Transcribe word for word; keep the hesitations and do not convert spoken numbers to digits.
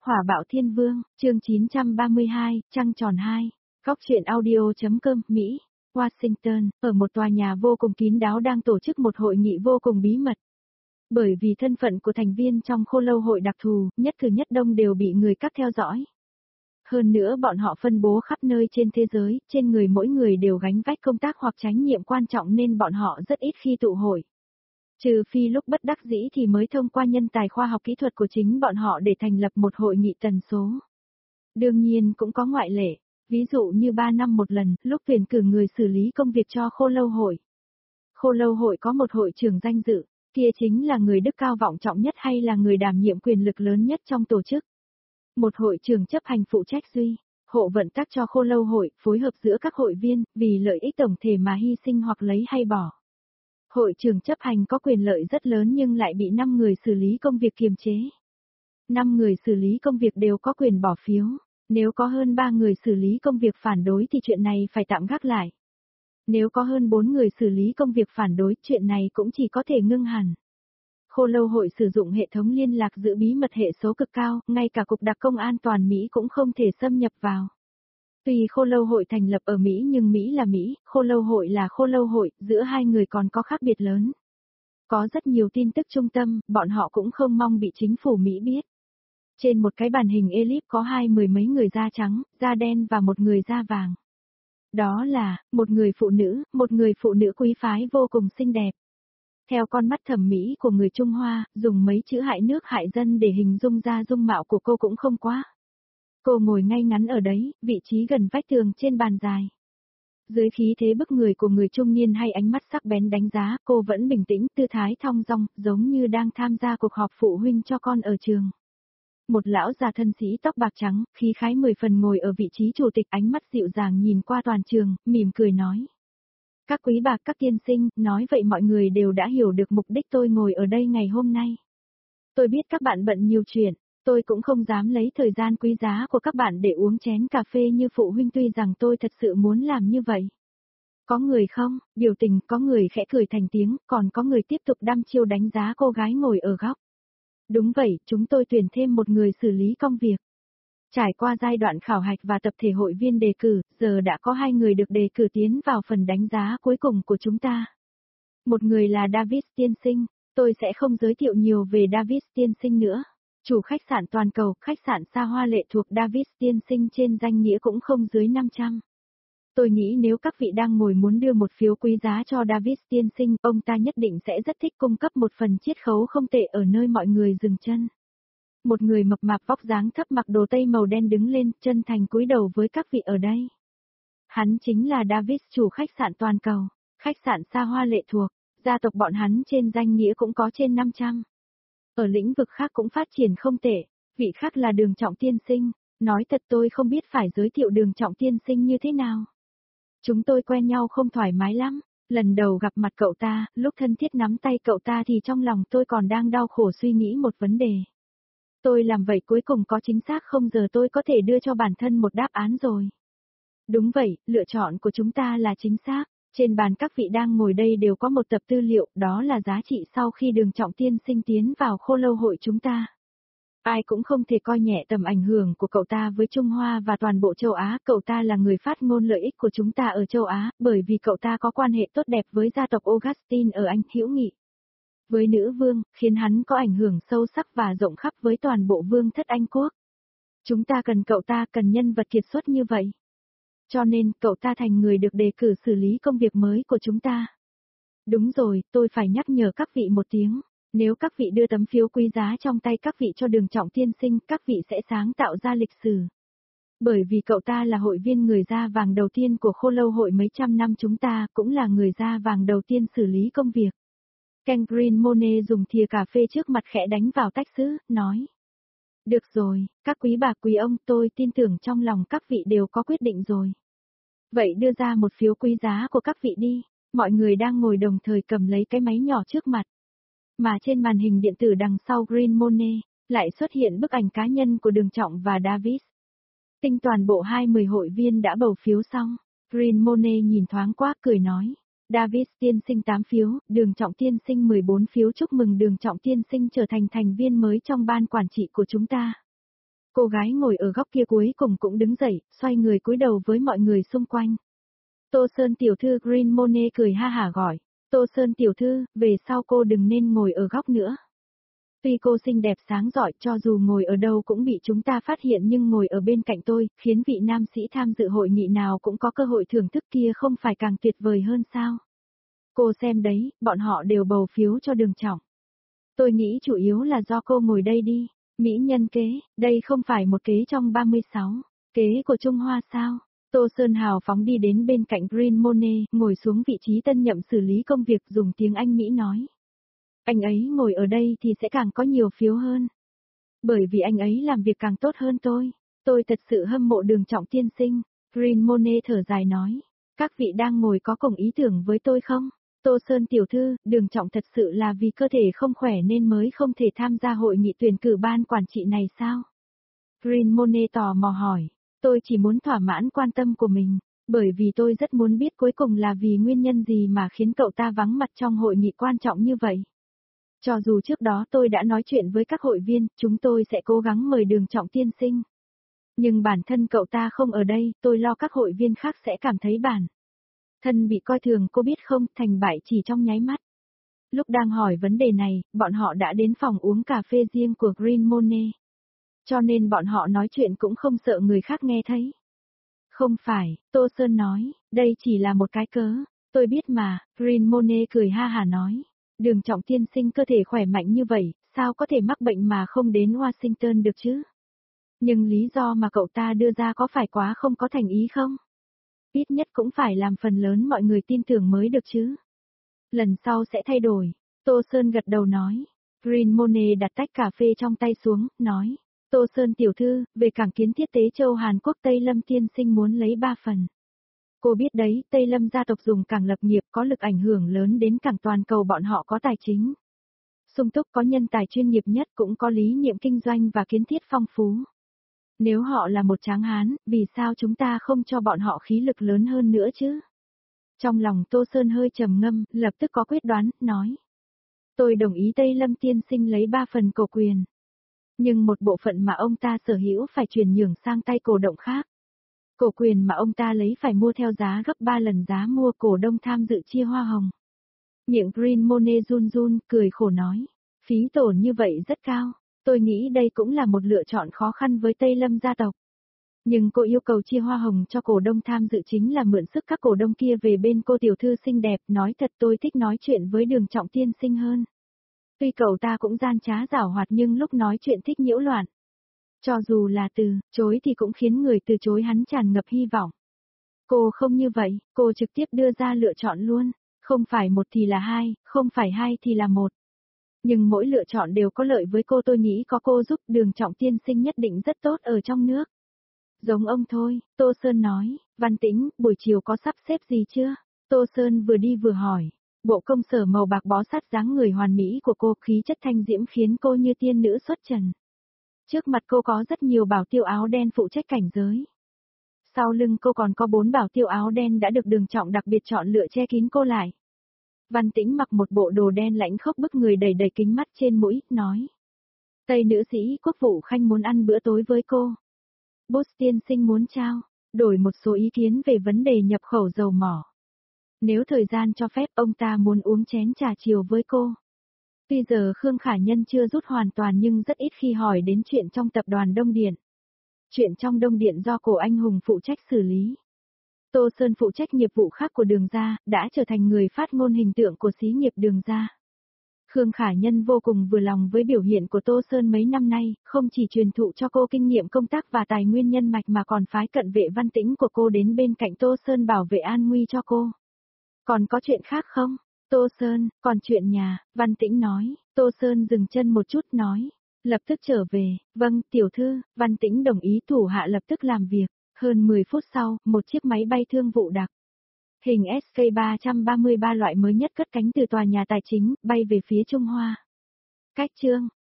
Hỏa bạo thiên vương, chương chín trăm ba mươi hai, trăng tròn hai. Góc truyện audio.com, Mỹ, Washington, ở một tòa nhà vô cùng kín đáo đang tổ chức một hội nghị vô cùng bí mật. Bởi vì thân phận của thành viên trong khô lâu hội đặc thù, nhất cử nhất động đều bị người các theo dõi. Hơn nữa bọn họ phân bố khắp nơi trên thế giới, trên người mỗi người đều gánh vác công tác hoặc trách nhiệm quan trọng nên bọn họ rất ít khi tụ hội. Trừ phi lúc bất đắc dĩ thì mới thông qua nhân tài khoa học kỹ thuật của chính bọn họ để thành lập một hội nghị tần số. Đương nhiên cũng có ngoại lệ, ví dụ như ba năm một lần, lúc tuyển cử người xử lý công việc cho khô lâu hội. Khô lâu hội có một hội trưởng danh dự, kia chính là người đức cao vọng trọng nhất hay là người đảm nhiệm quyền lực lớn nhất trong tổ chức. Một hội trưởng chấp hành phụ trách duy, hộ vận tắc cho khô lâu hội, phối hợp giữa các hội viên, vì lợi ích tổng thể mà hy sinh hoặc lấy hay bỏ. Hội trưởng chấp hành có quyền lợi rất lớn nhưng lại bị năm người xử lý công việc kiềm chế. năm người xử lý công việc đều có quyền bỏ phiếu, nếu có hơn ba người xử lý công việc phản đối thì chuyện này phải tạm gác lại. Nếu có hơn bốn người xử lý công việc phản đối, chuyện này cũng chỉ có thể ngưng hẳn. Khô lâu hội sử dụng hệ thống liên lạc giữ bí mật hệ số cực cao, ngay cả Cục Đặc công an toàn Mỹ cũng không thể xâm nhập vào. Tuy khô lâu hội thành lập ở Mỹ nhưng Mỹ là Mỹ, khô lâu hội là khô lâu hội, giữa hai người còn có khác biệt lớn. Có rất nhiều tin tức trung tâm, bọn họ cũng không mong bị chính phủ Mỹ biết. Trên một cái bàn hình elip có hai mười mấy người da trắng, da đen và một người da vàng. Đó là, một người phụ nữ, một người phụ nữ quý phái vô cùng xinh đẹp. Theo con mắt thẩm mỹ của người Trung Hoa, dùng mấy chữ hại nước hại dân để hình dung ra dung mạo của cô cũng không quá. Cô ngồi ngay ngắn ở đấy, vị trí gần vách tường trên bàn dài. Dưới khí thế bức người của người trung niên hay ánh mắt sắc bén đánh giá, cô vẫn bình tĩnh, tư thái thong dong, giống như đang tham gia cuộc họp phụ huynh cho con ở trường. Một lão già thân sĩ tóc bạc trắng, khí khái mười phần ngồi ở vị trí chủ tịch, ánh mắt dịu dàng nhìn qua toàn trường, mỉm cười nói. Các quý bạc các tiên sinh, nói vậy mọi người đều đã hiểu được mục đích tôi ngồi ở đây ngày hôm nay. Tôi biết các bạn bận nhiều chuyện. Tôi cũng không dám lấy thời gian quý giá của các bạn để uống chén cà phê như phụ huynh, tuy rằng tôi thật sự muốn làm như vậy. Có người không, biểu tình, có người khẽ cười thành tiếng, còn có người tiếp tục đăm chiêu đánh giá cô gái ngồi ở góc. Đúng vậy, chúng tôi tuyển thêm một người xử lý công việc. Trải qua giai đoạn khảo hạch và tập thể hội viên đề cử, giờ đã có hai người được đề cử tiến vào phần đánh giá cuối cùng của chúng ta. Một người là David tiên sinh, tôi sẽ không giới thiệu nhiều về David tiên sinh nữa. Chủ khách sạn toàn cầu, khách sạn xa hoa lệ thuộc David tiên sinh trên danh nghĩa cũng không dưới năm trăm. Tôi nghĩ nếu các vị đang ngồi muốn đưa một phiếu quý giá cho David tiên sinh, ông ta nhất định sẽ rất thích cung cấp một phần chiết khấu không tệ ở nơi mọi người dừng chân. Một người mập mạp vóc dáng thấp mặc đồ tây màu đen đứng lên, chân thành cúi đầu với các vị ở đây. Hắn chính là David, chủ khách sạn toàn cầu, khách sạn xa hoa lệ thuộc, gia tộc bọn hắn trên danh nghĩa cũng có trên năm trăm. Ở lĩnh vực khác cũng phát triển không tệ, vị khác là Đường Trọng tiên sinh, nói thật tôi không biết phải giới thiệu Đường Trọng tiên sinh như thế nào. Chúng tôi quen nhau không thoải mái lắm, lần đầu gặp mặt cậu ta, lúc thân thiết nắm tay cậu ta thì trong lòng tôi còn đang đau khổ suy nghĩ một vấn đề. Tôi làm vậy cuối cùng có chính xác không, giờ tôi có thể đưa cho bản thân một đáp án rồi. Đúng vậy, lựa chọn của chúng ta là chính xác. Trên bàn các vị đang ngồi đây đều có một tập tư liệu, đó là giá trị sau khi Đường Trọng tiên sinh tiến vào khô lâu hội chúng ta. Ai cũng không thể coi nhẹ tầm ảnh hưởng của cậu ta với Trung Hoa và toàn bộ châu Á, cậu ta là người phát ngôn lợi ích của chúng ta ở châu Á, bởi vì cậu ta có quan hệ tốt đẹp với gia tộc Augustine ở Anh, hữu nghị với nữ vương, khiến hắn có ảnh hưởng sâu sắc và rộng khắp với toàn bộ vương thất Anh quốc. Chúng ta cần cậu ta, cần nhân vật kiệt xuất như vậy. Cho nên, cậu ta thành người được đề cử xử lý công việc mới của chúng ta. Đúng rồi, tôi phải nhắc nhở các vị một tiếng, nếu các vị đưa tấm phiếu quý giá trong tay các vị cho Đường Trọng tiên sinh, các vị sẽ sáng tạo ra lịch sử. Bởi vì cậu ta là hội viên người da vàng đầu tiên của khô lâu hội mấy trăm năm chúng ta, cũng là người da vàng đầu tiên xử lý công việc. Ken Green Monet dùng thìa cà phê trước mặt khẽ đánh vào tách sứ, nói. Được rồi, các quý bà quý ông, tôi tin tưởng trong lòng các vị đều có quyết định rồi. Vậy đưa ra một phiếu quý giá của các vị đi, mọi người đang ngồi đồng thời cầm lấy cái máy nhỏ trước mặt. Mà trên màn hình điện tử đằng sau Green Monet, lại xuất hiện bức ảnh cá nhân của Đường Trọng và David. Tinh toàn bộ hai mươi hội viên đã bầu phiếu xong, Green Monet nhìn thoáng qua cười nói. David tiên sinh tám phiếu, Đường Trọng tiên sinh mười bốn phiếu, chúc mừng Đường Trọng tiên sinh trở thành thành viên mới trong ban quản trị của chúng ta. Cô gái ngồi ở góc kia cuối cùng cũng đứng dậy, xoay người cúi đầu với mọi người xung quanh. Tô Sơn tiểu thư, Green Monet cười ha hả gọi. Tô Sơn tiểu thư, về sau cô đừng nên ngồi ở góc nữa. Tuy cô xinh đẹp sáng giỏi, cho dù ngồi ở đâu cũng bị chúng ta phát hiện, nhưng ngồi ở bên cạnh tôi, khiến vị nam sĩ tham dự hội nghị nào cũng có cơ hội thưởng thức kia, không phải càng tuyệt vời hơn sao? Cô xem đấy, bọn họ đều bầu phiếu cho Đường Trọng. Tôi nghĩ chủ yếu là do cô ngồi đây đi. Mỹ nhân kế, đây không phải một kế trong ba mươi sáu. Kế của Trung Hoa sao? Tô Sơn hào phóng đi đến bên cạnh Green Monet, ngồi xuống vị trí tân nhậm xử lý công việc, dùng tiếng Anh Mỹ nói. Anh ấy ngồi ở đây thì sẽ càng có nhiều phiếu hơn. Bởi vì anh ấy làm việc càng tốt hơn tôi. Tôi thật sự hâm mộ Đường Trọng tiên sinh. Green Monet thở dài nói. Các vị đang ngồi có cùng ý tưởng với tôi không? Tô Sơn tiểu thư, Đường Trọng thật sự là vì cơ thể không khỏe nên mới không thể tham gia hội nghị tuyển cử ban quản trị này sao? Green Monet tò mò hỏi. Tôi chỉ muốn thỏa mãn quan tâm của mình, bởi vì tôi rất muốn biết cuối cùng là vì nguyên nhân gì mà khiến cậu ta vắng mặt trong hội nghị quan trọng như vậy. Cho dù trước đó tôi đã nói chuyện với các hội viên, chúng tôi sẽ cố gắng mời Đường Trọng tiên sinh. Nhưng bản thân cậu ta không ở đây, tôi lo các hội viên khác sẽ cảm thấy bản thân bị coi thường, cô biết không, thành bại chỉ trong nháy mắt. Lúc đang hỏi vấn đề này, bọn họ đã đến phòng uống cà phê riêng của Green Monet. Cho nên bọn họ nói chuyện cũng không sợ người khác nghe thấy. Không phải, Tô Sơn nói, đây chỉ là một cái cớ. Tôi biết mà, Green Monet cười ha hả nói. Đường Trọng tiên sinh cơ thể khỏe mạnh như vậy, sao có thể mắc bệnh mà không đến Washington được chứ? Nhưng lý do mà cậu ta đưa ra có phải quá không có thành ý không? Ít nhất cũng phải làm phần lớn mọi người tin tưởng mới được chứ. Lần sau sẽ thay đổi. Tô Sơn gật đầu nói. Green Monet đặt tách cà phê trong tay xuống, nói. Tô Sơn tiểu thư, về cảng kiến thiết Tế Châu Hàn Quốc Tây Lâm tiên sinh muốn lấy ba phần. Cô biết đấy, Tây Lâm gia tộc dùng cảng lập nghiệp có lực ảnh hưởng lớn đến cảng toàn cầu, bọn họ có tài chính sung túc, có nhân tài chuyên nghiệp nhất, cũng có lý niệm kinh doanh và kiến thiết phong phú. Nếu họ là một tráng hán, vì sao chúng ta không cho bọn họ khí lực lớn hơn nữa chứ? Trong lòng Tô Sơn hơi trầm ngâm, lập tức có quyết đoán, nói. Tôi đồng ý Tây Lâm tiên sinh lấy ba phần cổ quyền. Nhưng một bộ phận mà ông ta sở hữu phải chuyển nhượng sang tay cổ động khác. Cổ quyền mà ông ta lấy phải mua theo giá gấp ba lần giá mua, cổ đông tham dự chia hoa hồng. Miệng Green Monet run run, cười khổ nói. Phí tổn như vậy rất cao. Tôi nghĩ đây cũng là một lựa chọn khó khăn với Tây Lâm gia tộc. Nhưng cô yêu cầu chia hoa hồng cho cổ đông tham dự chính là mượn sức các cổ đông kia về bên cô tiểu thư xinh đẹp. Nói thật, tôi thích nói chuyện với Đường Trọng tiên sinh hơn. Tuy cậu ta cũng gian trá giảo hoạt nhưng lúc nói chuyện thích nhiễu loạn. Cho dù là từ chối thì cũng khiến người từ chối hắn tràn ngập hy vọng. Cô không như vậy, cô trực tiếp đưa ra lựa chọn luôn. Không phải một thì là hai, không phải hai thì là một. Nhưng mỗi lựa chọn đều có lợi với cô, tôi nghĩ có cô giúp Đường Trọng tiên sinh nhất định rất tốt ở trong nước. Giống ông thôi, Tô Sơn nói. Văn Tĩnh, buổi chiều có sắp xếp gì chưa? Tô Sơn vừa đi vừa hỏi. Bộ công sở màu bạc bó sát dáng người hoàn mỹ của cô, khí chất thanh diễm khiến cô như tiên nữ xuất trần. Trước mặt cô có rất nhiều bảo tiêu áo đen phụ trách cảnh giới. Sau lưng cô còn có bốn bảo tiêu áo đen đã được Đường Trọng đặc biệt chọn lựa che kín cô lại. Văn Tĩnh mặc một bộ đồ đen lãnh khốc bức người, đầy đầy kính mắt trên mũi, nói. Tây nữ sĩ Quốc vụ Khanh muốn ăn bữa tối với cô. Boss tiên sinh muốn trao đổi một số ý kiến về vấn đề nhập khẩu dầu mỏ. Nếu thời gian cho phép, ông ta muốn uống chén trà chiều với cô. Tuy giờ Khương Khả Nhân chưa rút hoàn toàn nhưng rất ít khi hỏi đến chuyện trong tập đoàn Đông Điện. Chuyện trong Đông Điện do Cổ Anh Hùng phụ trách xử lý. Tô Sơn phụ trách nghiệp vụ khác của Đường gia, đã trở thành người phát ngôn hình tượng của xí nghiệp Đường gia. Khương Khả Nhân vô cùng vừa lòng với biểu hiện của Tô Sơn mấy năm nay, không chỉ truyền thụ cho cô kinh nghiệm công tác và tài nguyên nhân mạch mà còn phái cận vệ Văn Tĩnh của cô đến bên cạnh Tô Sơn bảo vệ an nguy cho cô. Còn có chuyện khác không? Tô Sơn, còn chuyện nhà, Văn Tĩnh nói. Tô Sơn dừng chân một chút nói. Lập tức trở về, vâng, tiểu thư, Văn Tĩnh đồng ý, thủ hạ lập tức làm việc. Hơn mười phút sau, một chiếc máy bay thương vụ đặc hình S K ba ba ba loại mới nhất cất cánh từ tòa nhà tài chính, bay về phía Trung Hoa. Cách chương